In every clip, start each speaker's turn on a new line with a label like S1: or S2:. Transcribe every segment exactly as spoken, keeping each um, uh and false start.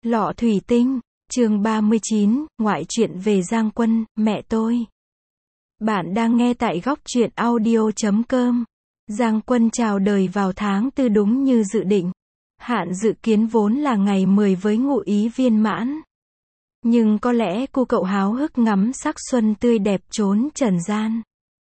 S1: Lọ thủy tinh, chương ba mươi chín, ngoại truyện về Giang Quân, mẹ tôi. Bạn đang nghe tại góc truyện audio chấm com. Giang Quân chào đời vào tháng tư đúng như dự định. Hạn dự kiến vốn là ngày mười với ngụ ý viên mãn. Nhưng có lẽ cô cậu háo hức ngắm sắc xuân tươi đẹp trốn trần gian.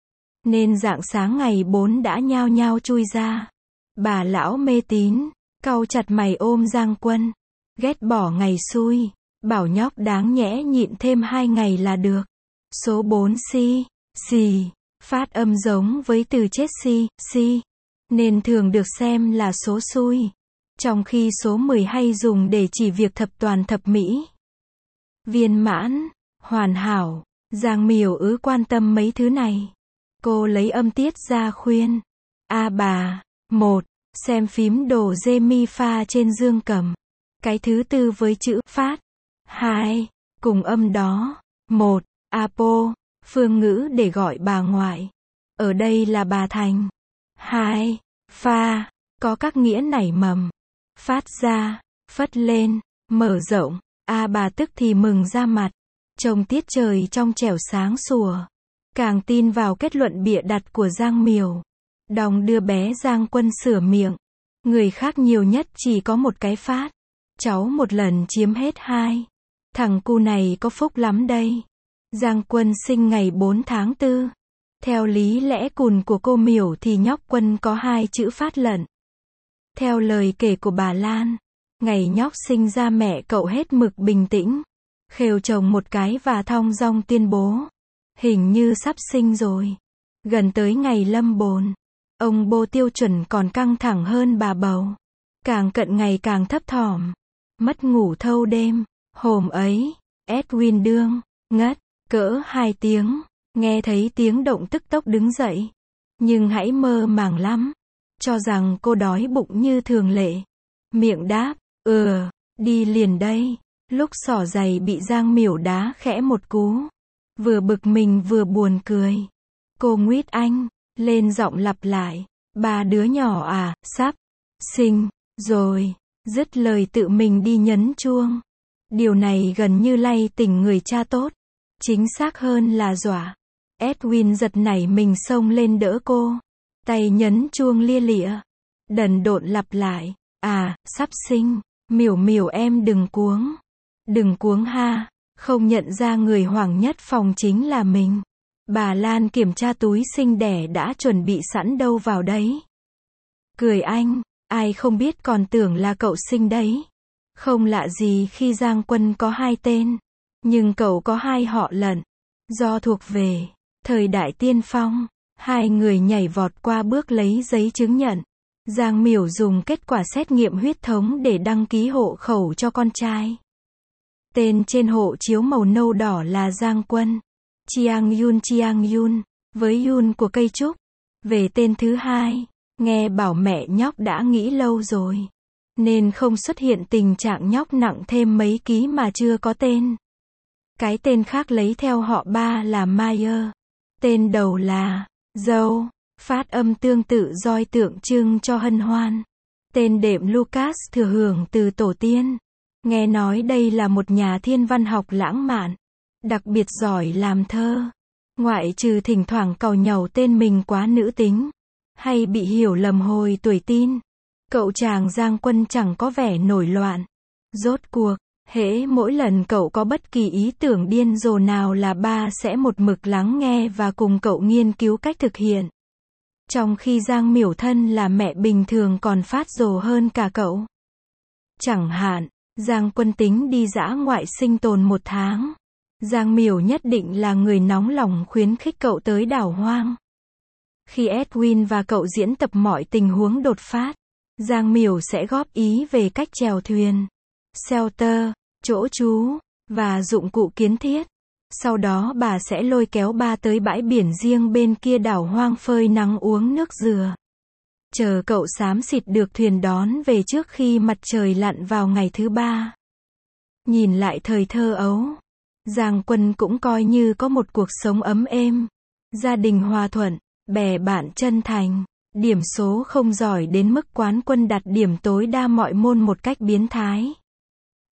S1: Nên rạng sáng ngày bốn đã nhao nhao chui ra. Bà lão mê tín, cau chặt mày ôm Giang Quân. Ghét bỏ ngày xui, bảo nhóc đáng nhẽ nhịn thêm hai ngày là được. Số bốn si, xì, phát âm giống với từ chết si, si, nên thường được xem là số xui. Trong khi số mười hay dùng để chỉ việc thập toàn thập mỹ. Viên mãn, hoàn hảo, Giang Miểu ứ quan tâm mấy thứ này. Cô lấy âm tiết ra khuyên. A bà, một, xem phím đồ rê mi pha trên dương cầm. Cái thứ tư với chữ phát. Hai, cùng âm đó. Một, apo, phương ngữ để gọi bà ngoại. Ở đây là bà thành. Hai, pha, có các nghĩa nảy mầm. Phát ra, phất lên, mở rộng. A bà tức thì mừng ra mặt. Trông tiết trời trong trẻo sáng sủa. Càng tin vào kết luận bịa đặt của Giang Miểu. Đong đưa bé Giang Quân sửa miệng. Người khác nhiều nhất chỉ có một cái phát. Cháu một lần chiếm hết hai. Thằng cu này có phúc lắm đây. Giang Quân sinh ngày bốn tháng tư. Theo lý lẽ cùn của cô Miểu thì nhóc Quân có hai chữ phát lận. Theo lời kể của bà Lan, ngày nhóc sinh ra mẹ cậu hết mực bình tĩnh. Khều chồng một cái và thong dong tuyên bố. Hình như sắp sinh rồi. Gần tới ngày lâm bồn. Ông bô tiêu chuẩn còn căng thẳng hơn bà bầu. Càng cận ngày càng thấp thỏm. Mất ngủ thâu đêm. Hôm ấy, Edwin đương, ngất, cỡ hai tiếng. Nghe thấy tiếng động tức tốc đứng dậy. Nhưng hãy mơ màng lắm. Cho rằng cô đói bụng như thường lệ. Miệng đáp, ừ, đi liền đây. Lúc xỏ giày bị Giang Miểu đá khẽ một cú. Vừa bực mình vừa buồn cười. Cô nguyết anh, lên giọng lặp lại. Ba đứa nhỏ à, sắp sinh rồi. Dứt lời tự mình đi nhấn chuông. Điều này gần như lay tỉnh người cha tốt. Chính xác hơn là dọa. Edwin giật nảy mình xông lên đỡ cô. Tay nhấn chuông lia lịa. Đần độn lặp lại. À, sắp sinh. Miểu miểu em đừng cuống. Đừng cuống ha. Không nhận ra người hoảng nhất phòng chính là mình. Bà Lan kiểm tra túi sinh đẻ đã chuẩn bị sẵn đâu vào đấy. Cười anh. Ai không biết còn tưởng là cậu sinh đấy. Không lạ gì khi Giang Quân có hai tên. Nhưng cậu có hai họ lận. Do thuộc về thời đại tiên phong. Hai người nhảy vọt qua bước lấy giấy chứng nhận. Giang Miểu dùng kết quả xét nghiệm huyết thống để đăng ký hộ khẩu cho con trai. Tên trên hộ chiếu màu nâu đỏ là Giang Quân. Chiang Yun Chiang Yun. Với Yun của cây trúc. Về tên thứ hai. Nghe bảo mẹ nhóc đã nghĩ lâu rồi. Nên không xuất hiện tình trạng nhóc nặng thêm mấy ký mà chưa có tên. Cái tên khác lấy theo họ ba là Mayer. Tên đầu là dâu. Phát âm tương tự roi tượng trưng cho hân hoan. Tên đệm Lucas thừa hưởng từ tổ tiên. Nghe nói đây là một nhà thiên văn học lãng mạn. Đặc biệt giỏi làm thơ. Ngoại trừ thỉnh thoảng càu nhàu tên mình quá nữ tính. Hay bị hiểu lầm hồi tuổi tin. Cậu chàng Giang Quân chẳng có vẻ nổi loạn. Rốt cuộc, hễ mỗi lần cậu có bất kỳ ý tưởng điên rồ nào là ba sẽ một mực lắng nghe và cùng cậu nghiên cứu cách thực hiện. Trong khi Giang Miểu thân là mẹ bình thường còn phát rồ hơn cả cậu. Chẳng hạn, Giang Quân tính đi dã ngoại sinh tồn một tháng. Giang Miểu nhất định là người nóng lòng khuyến khích cậu tới đảo hoang. Khi Edwin và cậu diễn tập mọi tình huống đột phát, Giang Miểu sẽ góp ý về cách chèo thuyền, shelter, chỗ trú, và dụng cụ kiến thiết. Sau đó bà sẽ lôi kéo ba tới bãi biển riêng bên kia đảo hoang phơi nắng uống nước dừa. Chờ cậu xám xịt được thuyền đón về trước khi mặt trời lặn vào ngày thứ ba. Nhìn lại thời thơ ấu, Giang Quân cũng coi như có một cuộc sống ấm êm. Gia đình hòa thuận, bè bạn chân thành. Điểm số không giỏi đến mức quán quân đạt điểm tối đa mọi môn một cách biến thái.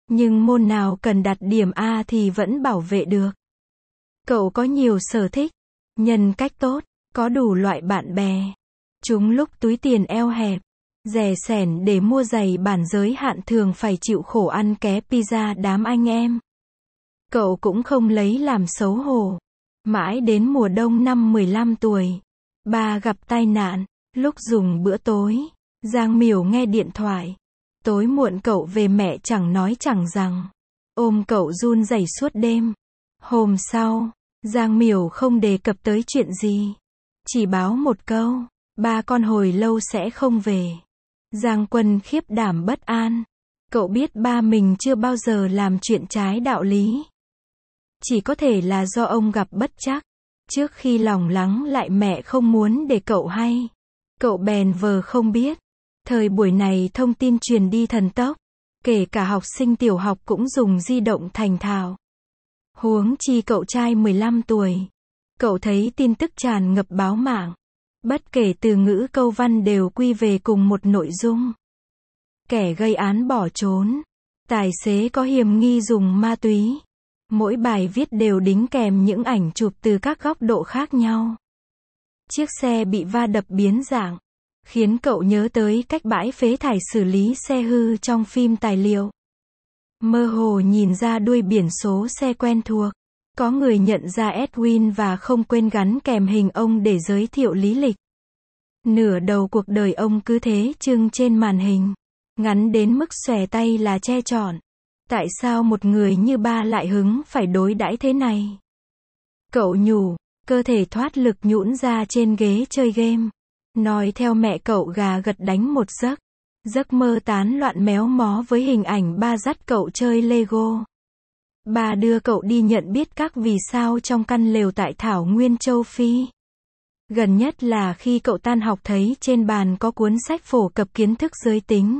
S1: Nhưng môn nào cần đặt điểm A thì vẫn bảo vệ được. Cậu có nhiều sở thích, nhân cách tốt, có đủ loại bạn bè. Chúng lúc túi tiền eo hẹp, rẻ sẻn để mua giày bản giới hạn thường phải chịu khổ ăn ké pizza đám anh em. Cậu cũng không lấy làm xấu hổ. Mãi đến mùa đông năm mười lăm tuổi, ba gặp tai nạn, lúc dùng bữa tối, Giang Miểu nghe điện thoại. Tối muộn cậu về mẹ chẳng nói chẳng rằng, ôm cậu run rẩy suốt đêm. Hôm sau, Giang Miểu không đề cập tới chuyện gì, chỉ báo một câu, ba con hồi lâu sẽ không về. Giang Quân khiếp đảm bất an. Cậu biết ba mình chưa bao giờ làm chuyện trái đạo lý. Chỉ có thể là do ông gặp bất trắc. Trước khi lòng lắng lại mẹ không muốn để cậu hay. Cậu bèn vờ không biết. Thời buổi này thông tin truyền đi thần tốc. Kể cả học sinh tiểu học cũng dùng di động thành thạo. Huống chi cậu trai mười lăm tuổi. Cậu thấy tin tức tràn ngập báo mạng. Bất kể từ ngữ câu văn đều quy về cùng một nội dung. Kẻ gây án bỏ trốn. Tài xế có hiểm nghi dùng ma túy. Mỗi bài viết đều đính kèm những ảnh chụp từ các góc độ khác nhau. Chiếc xe bị va đập biến dạng, khiến cậu nhớ tới cách bãi phế thải xử lý xe hư trong phim tài liệu. Mơ hồ nhìn ra đuôi biển số xe quen thuộc. Có người nhận ra Edwin và không quên gắn kèm hình ông để giới thiệu lý lịch. Nửa đầu cuộc đời ông cứ thế trưng trên màn hình. Ngắn đến mức xòe tay là che trọn. Tại sao một người như ba lại hứng phải đối đãi thế này? Cậu nhủ, cơ thể thoát lực nhũn ra trên ghế chơi game. Nói theo mẹ cậu gà gật đánh một giấc. Giấc mơ tán loạn méo mó với hình ảnh ba dắt cậu chơi Lego. Ba đưa cậu đi nhận biết các vì sao trong căn lều tại Thảo Nguyên châu Phi. Gần nhất là khi cậu tan học thấy trên bàn có cuốn sách phổ cập kiến thức giới tính.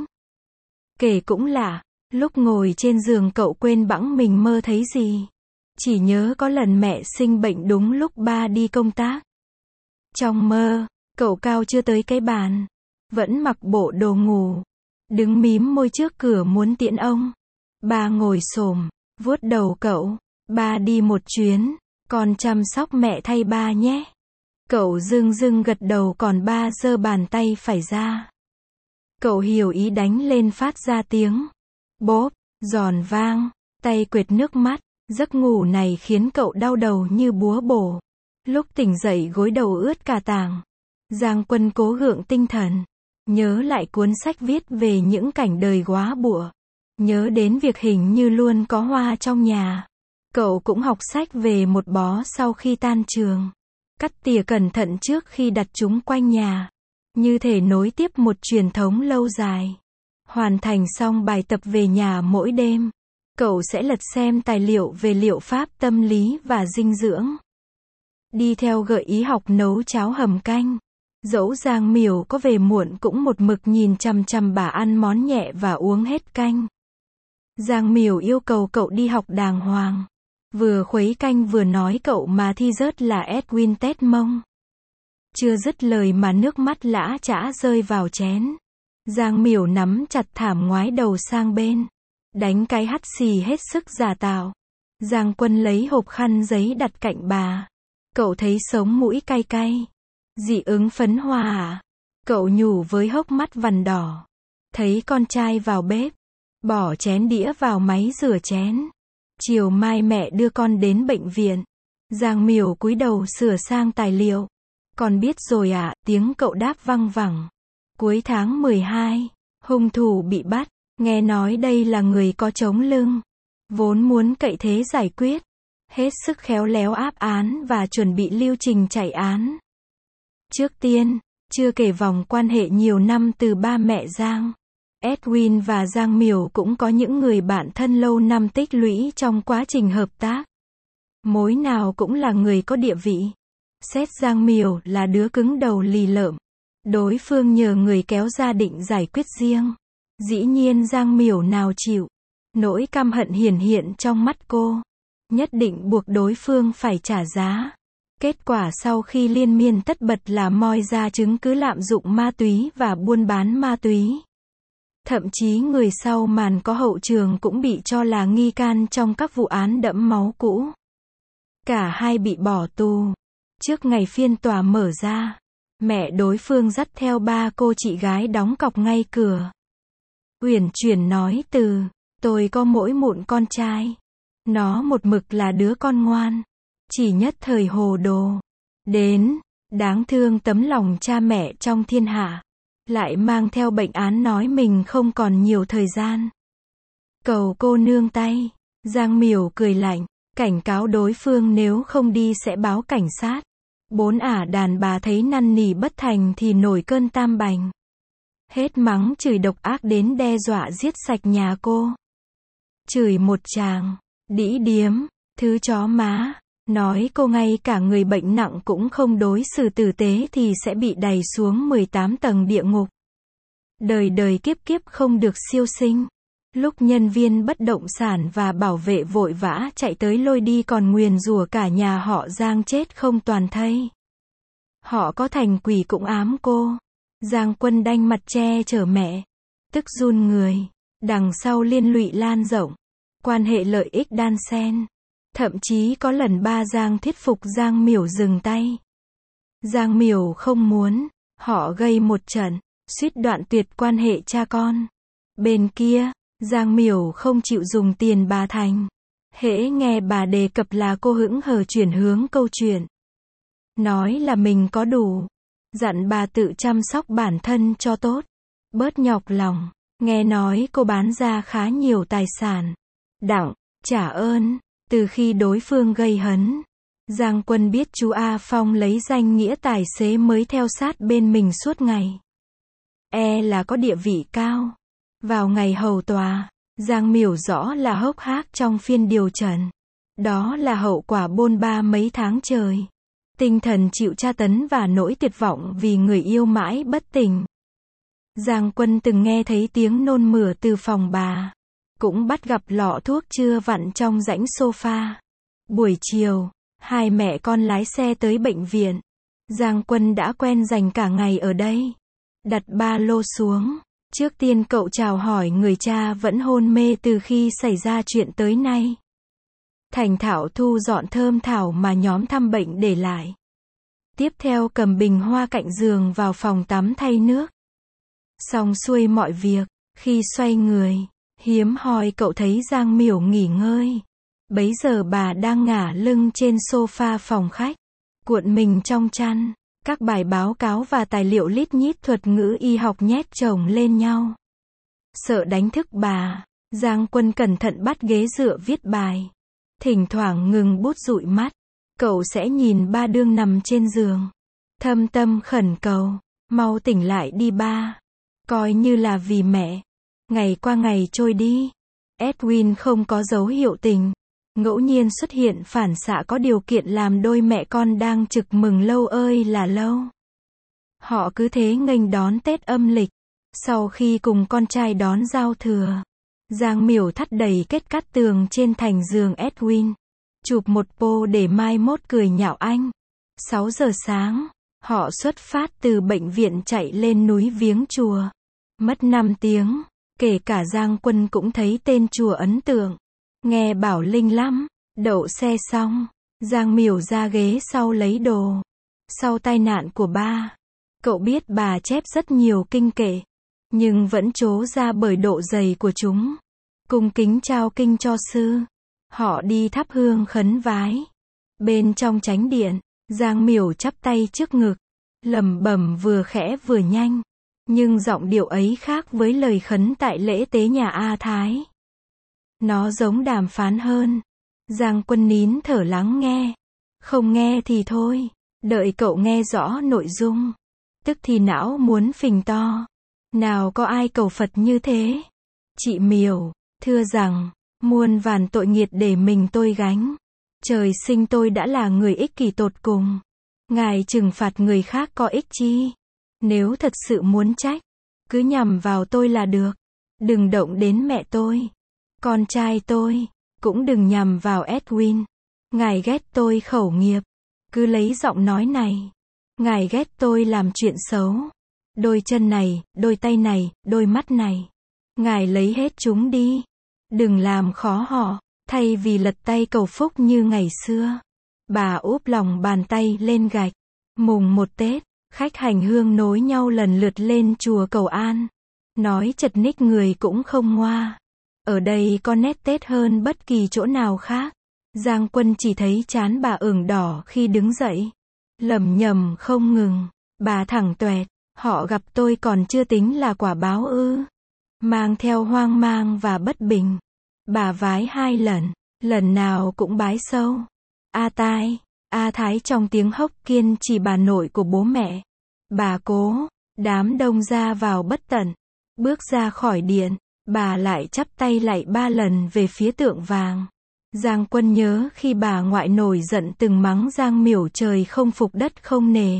S1: Kể cũng lạ, lúc ngồi trên giường cậu quên bẵng mình mơ thấy gì. Chỉ nhớ có lần mẹ sinh bệnh đúng lúc ba đi công tác. Trong mơ, cậu cao chưa tới cái bàn, vẫn mặc bộ đồ ngủ, đứng mím môi trước cửa muốn tiễn ông. Ba ngồi xổm, vuốt đầu cậu, ba đi một chuyến, con chăm sóc mẹ thay ba nhé. Cậu dưng dưng gật đầu còn ba giơ bàn tay phải ra. Cậu hiểu ý đánh lên phát ra tiếng bốp, giòn vang, tay quệt nước mắt. Giấc ngủ này khiến cậu đau đầu như búa bổ. Lúc tỉnh dậy gối đầu ướt cả tàng. Giang Quân cố gượng tinh thần, nhớ lại cuốn sách viết về những cảnh đời góa bụa. Nhớ đến việc hình như luôn có hoa trong nhà. Cậu cũng học sách về một bó sau khi tan trường. Cắt tỉa cẩn thận trước khi đặt chúng quanh nhà. Như thể nối tiếp một truyền thống lâu dài. Hoàn thành xong bài tập về nhà mỗi đêm. Cậu sẽ lật xem tài liệu về liệu pháp tâm lý và dinh dưỡng. Đi theo gợi ý học nấu cháo hầm canh. Dẫu Giang Miểu có về muộn cũng một mực nhìn chằm chằm bà ăn món nhẹ và uống hết canh. Giang Miểu yêu cầu cậu đi học đàng hoàng. Vừa khuấy canh vừa nói cậu mà thi rớt là Edwin tét mông. Chưa dứt lời mà nước mắt lã chã rơi vào chén. Giang Miểu nắm chặt thảm ngoái đầu sang bên. Đánh cái hắt xì hết sức giả tạo. Giang Quân lấy hộp khăn giấy đặt cạnh bà. Cậu thấy sống mũi cay cay. Dị ứng phấn hoa à? Cậu nhủ với hốc mắt vằn đỏ. Thấy con trai vào bếp. Bỏ chén đĩa vào máy rửa chén. Chiều mai mẹ đưa con đến bệnh viện. Giang Miểu cúi đầu sửa sang tài liệu. Con biết rồi ạ, à, tiếng cậu đáp văng vẳng. Cuối tháng mười hai, hung thủ bị bắt. Nghe nói đây là người có chống lưng. Vốn muốn cậy thế giải quyết. Hết sức khéo léo áp án và chuẩn bị lưu trình chạy án. Trước tiên, chưa kể vòng quan hệ nhiều năm từ ba mẹ Giang. Edwin và Giang Miểu cũng có những người bạn thân lâu năm tích lũy trong quá trình hợp tác. Mối nào cũng là người có địa vị. Xét Giang Miểu là đứa cứng đầu lì lợm. Đối phương nhờ người kéo ra định giải quyết riêng. Dĩ nhiên Giang Miểu nào chịu. Nỗi căm hận hiển hiện trong mắt cô. Nhất định buộc đối phương phải trả giá. Kết quả sau khi liên miên tất bật là moi ra chứng cứ lạm dụng ma túy và buôn bán ma túy. Thậm chí người sau màn có hậu trường cũng bị cho là nghi can trong các vụ án đẫm máu cũ. Cả hai bị bỏ tù. Trước ngày phiên tòa mở ra, mẹ đối phương dắt theo ba cô chị gái đóng cọc ngay cửa. Uyển chuyển nói từ, tôi có mỗi một con trai. Nó một mực là đứa con ngoan. Chỉ nhất thời hồ đồ. Đến, đáng thương tấm lòng cha mẹ trong thiên hạ. Lại mang theo bệnh án nói mình không còn nhiều thời gian. Cầu cô nương tay. Giang Miểu cười lạnh, cảnh cáo đối phương nếu không đi sẽ báo cảnh sát. Bốn ả đàn bà thấy năn nỉ bất thành thì nổi cơn tam bành. Hết mắng chửi độc ác đến đe dọa giết sạch nhà cô. Chửi một tràng, đĩ điếm, thứ chó má, nói cô ngay cả người bệnh nặng cũng không đối xử tử tế thì sẽ bị đày xuống mười tám tầng địa ngục. Đời đời kiếp kiếp không được siêu sinh. Lúc nhân viên bất động sản và bảo vệ vội vã chạy tới lôi đi còn nguyền rủa cả nhà họ Giang chết không toàn thây. Họ có thành quỷ cũng ám cô. Giang Quân đanh mặt che chở mẹ. Tức run người. Đằng sau liên lụy lan rộng. Quan hệ lợi ích đan xen. Thậm chí có lần ba Giang thuyết phục Giang Miểu dừng tay. Giang Miểu không muốn. Họ gây một trận. Suýt đoạn tuyệt quan hệ cha con. Bên kia, Giang Miểu không chịu dùng tiền bà Thành. Hễ nghe bà đề cập là cô hững hờ chuyển hướng câu chuyện. Nói là mình có đủ. Dặn bà tự chăm sóc bản thân cho tốt. Bớt nhọc lòng. Nghe nói cô bán ra khá nhiều tài sản. Đặng, trả ơn. Từ khi đối phương gây hấn, Giang Quân biết chú A Phong lấy danh nghĩa tài xế mới theo sát bên mình suốt ngày. E là có địa vị cao. Vào ngày hầu tòa, Giang Miểu rõ là hốc hác trong phiên điều trần. Đó là hậu quả bôn ba mấy tháng trời. Tinh thần chịu tra tấn và nỗi tuyệt vọng vì người yêu mãi bất tỉnh. Giang Quân từng nghe thấy tiếng nôn mửa từ phòng bà. Cũng bắt gặp lọ thuốc chưa vặn trong rãnh sofa. Buổi chiều, hai mẹ con lái xe tới bệnh viện. Giang Quân đã quen dành cả ngày ở đây. Đặt ba lô xuống. Trước tiên cậu chào hỏi người cha vẫn hôn mê từ khi xảy ra chuyện tới nay. Thành thạo thu dọn thơm thảo mà nhóm thăm bệnh để lại. Tiếp theo cầm bình hoa cạnh giường vào phòng tắm thay nước. Xong xuôi mọi việc, khi xoay người, hiếm hoi cậu thấy Giang Miểu nghỉ ngơi. Bấy giờ bà đang ngả lưng trên sofa phòng khách, cuộn mình trong chăn. Các bài báo cáo và tài liệu lít nhít thuật ngữ y học nhét chồng lên nhau. Sợ đánh thức bà, Giang Quân cẩn thận bắt ghế dựa viết bài. Thỉnh thoảng ngừng bút dụi mắt. Cậu sẽ nhìn ba đương nằm trên giường. Thâm tâm khẩn cầu, mau tỉnh lại đi ba. Coi như là vì mẹ. Ngày qua ngày trôi đi. Edwin không có dấu hiệu tình. Ngẫu nhiên xuất hiện phản xạ có điều kiện làm đôi mẹ con đang trực mừng lâu ơi là lâu. Họ cứ thế nghênh đón Tết âm lịch. Sau khi cùng con trai đón giao thừa, Giang Miểu thắt đầy kết cát tường trên thành giường Edwin. Chụp một pô để mai mốt cười nhạo anh. sáu giờ sáng, họ xuất phát từ bệnh viện chạy lên núi viếng chùa. Mất năm tiếng, kể cả Giang Quân cũng thấy tên chùa ấn tượng. Nghe bảo linh lắm. Đậu xe xong, Giang Miểu ra ghế sau lấy đồ. Sau tai nạn của ba, cậu biết bà chép rất nhiều kinh kệ, nhưng vẫn trố ra bởi độ dày của chúng. Cung kính trao kinh cho sư. Họ đi thắp hương khấn vái. Bên trong chánh điện, Giang Miểu chắp tay trước ngực, lẩm bẩm vừa khẽ vừa nhanh. Nhưng giọng điệu ấy khác với lời khấn tại lễ tế nhà A Thái. Nó giống đàm phán hơn. Giang Quân nín thở lắng nghe. Không nghe thì thôi. Đợi cậu nghe rõ nội dung. Tức thì não muốn phình to. Nào có ai cầu Phật như thế. Chị Miểu, thưa rằng, muôn vàn tội nghiệt để mình tôi gánh. Trời sinh tôi đã là người ích kỷ tột cùng. Ngài trừng phạt người khác có ích chi. Nếu thật sự muốn trách, cứ nhằm vào tôi là được. Đừng động đến mẹ tôi. Con trai tôi, cũng đừng nhằm vào Edwin. Ngài ghét tôi khẩu nghiệp. Cứ lấy giọng nói này. Ngài ghét tôi làm chuyện xấu. Đôi chân này, đôi tay này, đôi mắt này. Ngài lấy hết chúng đi. Đừng làm khó họ. Thay vì lật tay cầu phúc như ngày xưa, bà úp lòng bàn tay lên gạch. Mùng một Tết, khách hành hương nối nhau lần lượt lên chùa cầu an. Nói chật ních người cũng không ngoa. Ở đây có nét Tết hơn bất kỳ chỗ nào khác. Giang Quân chỉ thấy trán bà ửng đỏ khi đứng dậy. Lẩm nhẩm không ngừng. Bà thẳng toẹt. Họ gặp tôi còn chưa tính là quả báo ư? Mang theo hoang mang và bất bình. Bà vái hai lần. Lần nào cũng bái sâu. A tai, A Thái trong tiếng hốc kiên chỉ bà nội của bố mẹ. Bà cố. Đám đông ra vào bất tận. Bước ra khỏi điện, bà lại chắp tay lạy ba lần về phía tượng vàng. Giang Quân nhớ khi bà ngoại nổi giận từng mắng Giang Miểu trời không phục đất không nề.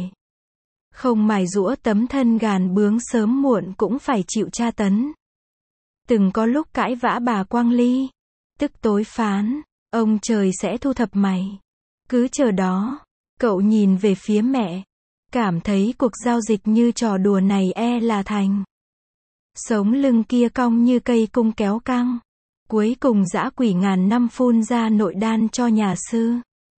S1: Không mài giũa tấm thân gàn bướng sớm muộn cũng phải chịu tra tấn. Từng có lúc cãi vã bà Quang Ly. Tức tối phán, ông trời sẽ thu thập mày. Cứ chờ đó. Cậu nhìn về phía mẹ. Cảm thấy cuộc giao dịch như trò đùa này e là thành. Sống lưng kia cong như cây cung kéo căng. Cuối cùng dã quỷ ngàn năm phun ra nội đan cho nhà sư.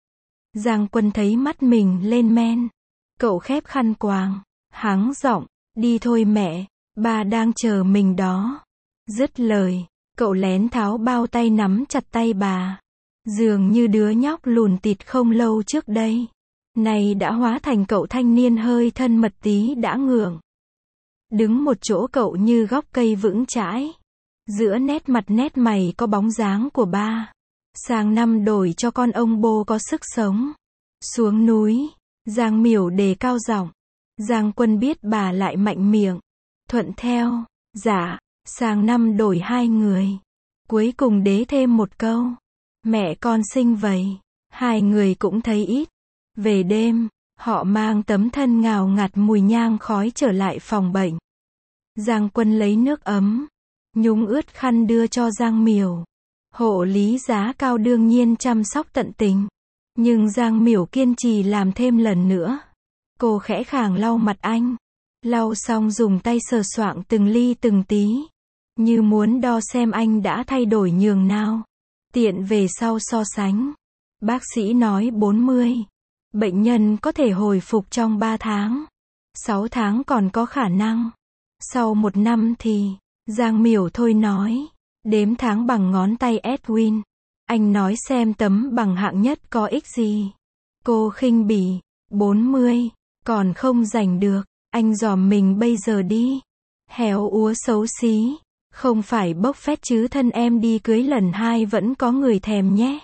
S1: Giang Quân thấy mắt mình lên men. Cậu khép khăn quàng. Hắng giọng, đi thôi mẹ, ba đang chờ mình đó. Dứt lời, cậu lén tháo bao tay nắm chặt tay bà. Dường như đứa nhóc lùn tịt không lâu trước đây. Này đã hóa thành cậu thanh niên hơi thân mật tí đã ngượng. Đứng một chỗ cậu như gốc cây vững chãi. Giữa nét mặt nét mày có bóng dáng của ba. Sang năm đổi cho con ông bô có sức sống. Xuống núi, Giang Miểu đề cao giọng. Giang Quân biết bà lại mạnh miệng. Thuận theo, dạ, sang năm đổi hai người. Cuối cùng đế thêm một câu. Mẹ con sinh vậy. Hai người cũng thấy ít. Về đêm, họ mang tấm thân ngào ngạt mùi nhang khói trở lại phòng bệnh. Giang Quân lấy nước ấm, nhúng ướt khăn đưa cho Giang Miểu. Hộ lý giá cao đương nhiên chăm sóc tận tình. Nhưng Giang Miểu kiên trì làm thêm lần nữa. Cô khẽ khàng lau mặt anh. Lau xong dùng tay sờ soạng từng ly từng tí. Như muốn đo xem anh đã thay đổi nhường nào. Tiện về sau so sánh. Bác sĩ nói bốn mươi. Bệnh nhân có thể hồi phục trong ba tháng. sáu tháng còn có khả năng. Sau một năm thì, Giang Miểu thôi nói. Đếm tháng bằng ngón tay Edwin. Anh nói xem tấm bằng hạng nhất có ích gì. Cô khinh bỉ. bốn mươi. Còn không giành được. Anh dòm mình bây giờ đi. Héo úa xấu xí. Không phải bốc phét chứ thân em đi cưới lần hai vẫn có người thèm nhé.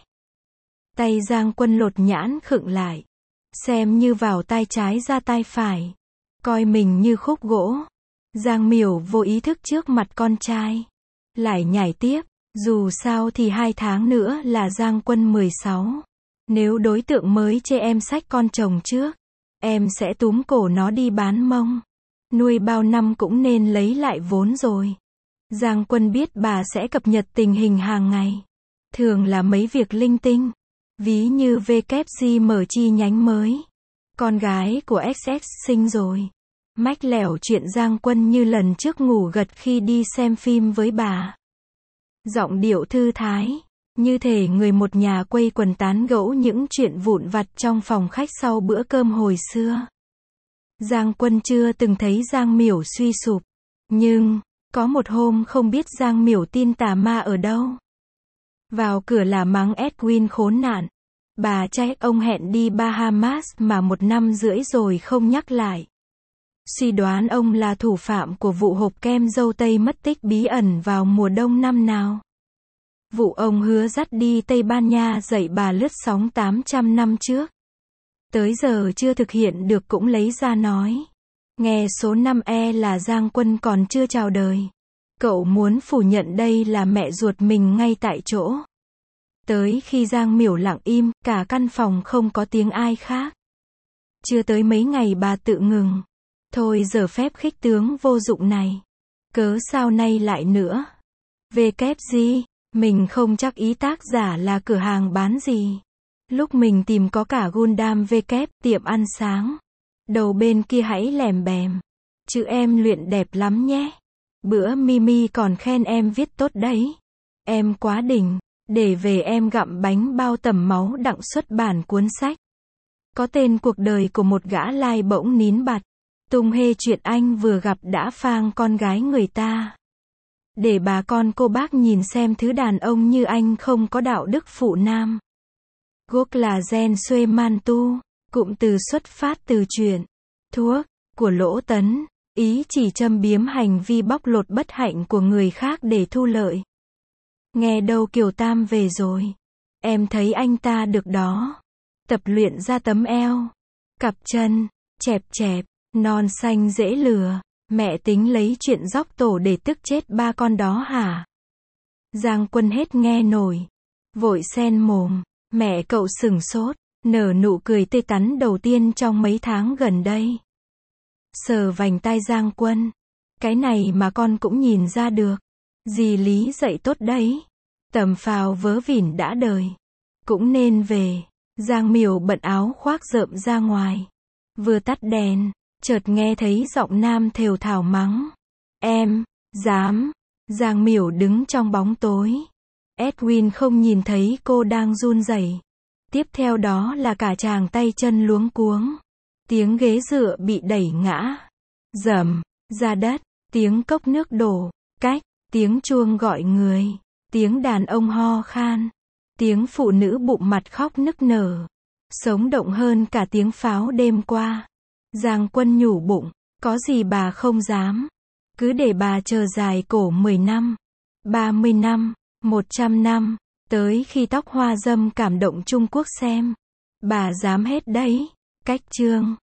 S1: Tay Giang Quân lột nhãn khựng lại. Xem như vào tay trái ra tay phải. Coi mình như khúc gỗ. Giang Miểu vô ý thức trước mặt con trai. Lại nhảy tiếp. Dù sao thì hai tháng nữa là Giang Quân mười sáu. Nếu đối tượng mới chê em xách con chồng trước, em sẽ túm cổ nó đi bán mông. Nuôi bao năm cũng nên lấy lại vốn rồi. Giang Quân biết bà sẽ cập nhật tình hình hàng ngày. Thường là mấy việc linh tinh. Ví như vê kép giê mở chi nhánh mới. Con gái của ích ét sinh rồi. Mách lẻo chuyện Giang Quân như lần trước ngủ gật khi đi xem phim với bà. Giọng điệu thư thái. Như thể người một nhà quây quần tán gẫu những chuyện vụn vặt trong phòng khách sau bữa cơm hồi xưa. Giang Quân chưa từng thấy Giang Miểu suy sụp. Nhưng, có một hôm không biết Giang Miểu tin tà ma ở đâu. Vào cửa là mắng Edwin khốn nạn. Bà trách ông hẹn đi Bahamas mà một năm rưỡi rồi không nhắc lại. Suy đoán ông là thủ phạm của vụ hộp kem dâu tây mất tích bí ẩn vào mùa đông năm nào. Vụ ông hứa dắt đi Tây Ban Nha dạy bà lướt sóng tám trăm năm trước. Tới giờ chưa thực hiện được cũng lấy ra nói. Nghe số năm e là Giang Quân còn chưa chào đời. Cậu muốn phủ nhận đây là mẹ ruột mình ngay tại chỗ. Tới khi Giang Miểu lặng im, cả căn phòng không có tiếng ai khác. Chưa tới mấy ngày bà tự ngừng. Thôi giờ phép khích tướng vô dụng này. Cớ sao nay lại nữa. vê kép giê, mình không chắc ý tác giả là cửa hàng bán gì. Lúc mình tìm có cả Gundam vê kép, tiệm ăn sáng. Đầu bên kia hãy lèm bèm. Chữ em luyện đẹp lắm nhé. Bữa Mimi còn khen em viết tốt đấy. Em quá đỉnh, để về em gặm bánh bao tầm máu đặng xuất bản cuốn sách. Có tên cuộc đời của một gã lai bỗng nín bặt. Tung hê chuyện anh vừa gặp đã phang con gái người ta. Để bà con cô bác nhìn xem thứ đàn ông như anh không có đạo đức phụ nam. Gốc là gen xuê man tu, cụm từ xuất phát từ chuyện thuốc của Lỗ Tấn, ý chỉ châm biếm hành vi bóc lột bất hạnh của người khác để thu lợi. Nghe đâu Kiều Tam về rồi. Em thấy anh ta được đó. Tập luyện ra tấm eo, cặp chân chẹp chẹp, non xanh dễ lừa. Mẹ tính lấy chuyện dóc tổ để tức chết ba con đó hả? Giang Quân hết nghe nổi, vội sen mồm. Mẹ cậu sửng sốt, nở nụ cười tươi tắn đầu tiên trong mấy tháng gần đây. Sờ vành tai Giang Quân. Cái này mà con cũng nhìn ra được. Dì Lý dạy tốt đấy. Tầm phào vớ vỉn đã đời. Cũng nên về. Giang Miểu bận áo khoác rợm ra ngoài. Vừa tắt đèn, chợt nghe thấy giọng nam thều thào mắng. Em, dám. Giang Miểu đứng trong bóng tối. Edwin không nhìn thấy cô đang run rẩy. Tiếp theo đó là cả chàng tay chân luống cuống. Tiếng ghế dựa bị đẩy ngã. Rầm, ra đất. Tiếng cốc nước đổ. Cách. Tiếng chuông gọi người. Tiếng đàn ông ho khan. Tiếng phụ nữ bụng mặt khóc nức nở. Sống động hơn cả tiếng pháo đêm qua. Giang Quân nhủ bụng. Có gì bà không dám. Cứ để bà chờ dài cổ mười năm. ba mươi năm. một trăm năm. Tới khi tóc hoa dâm cảm động Trung Quốc xem. Bà dám hết đấy. Cách chương.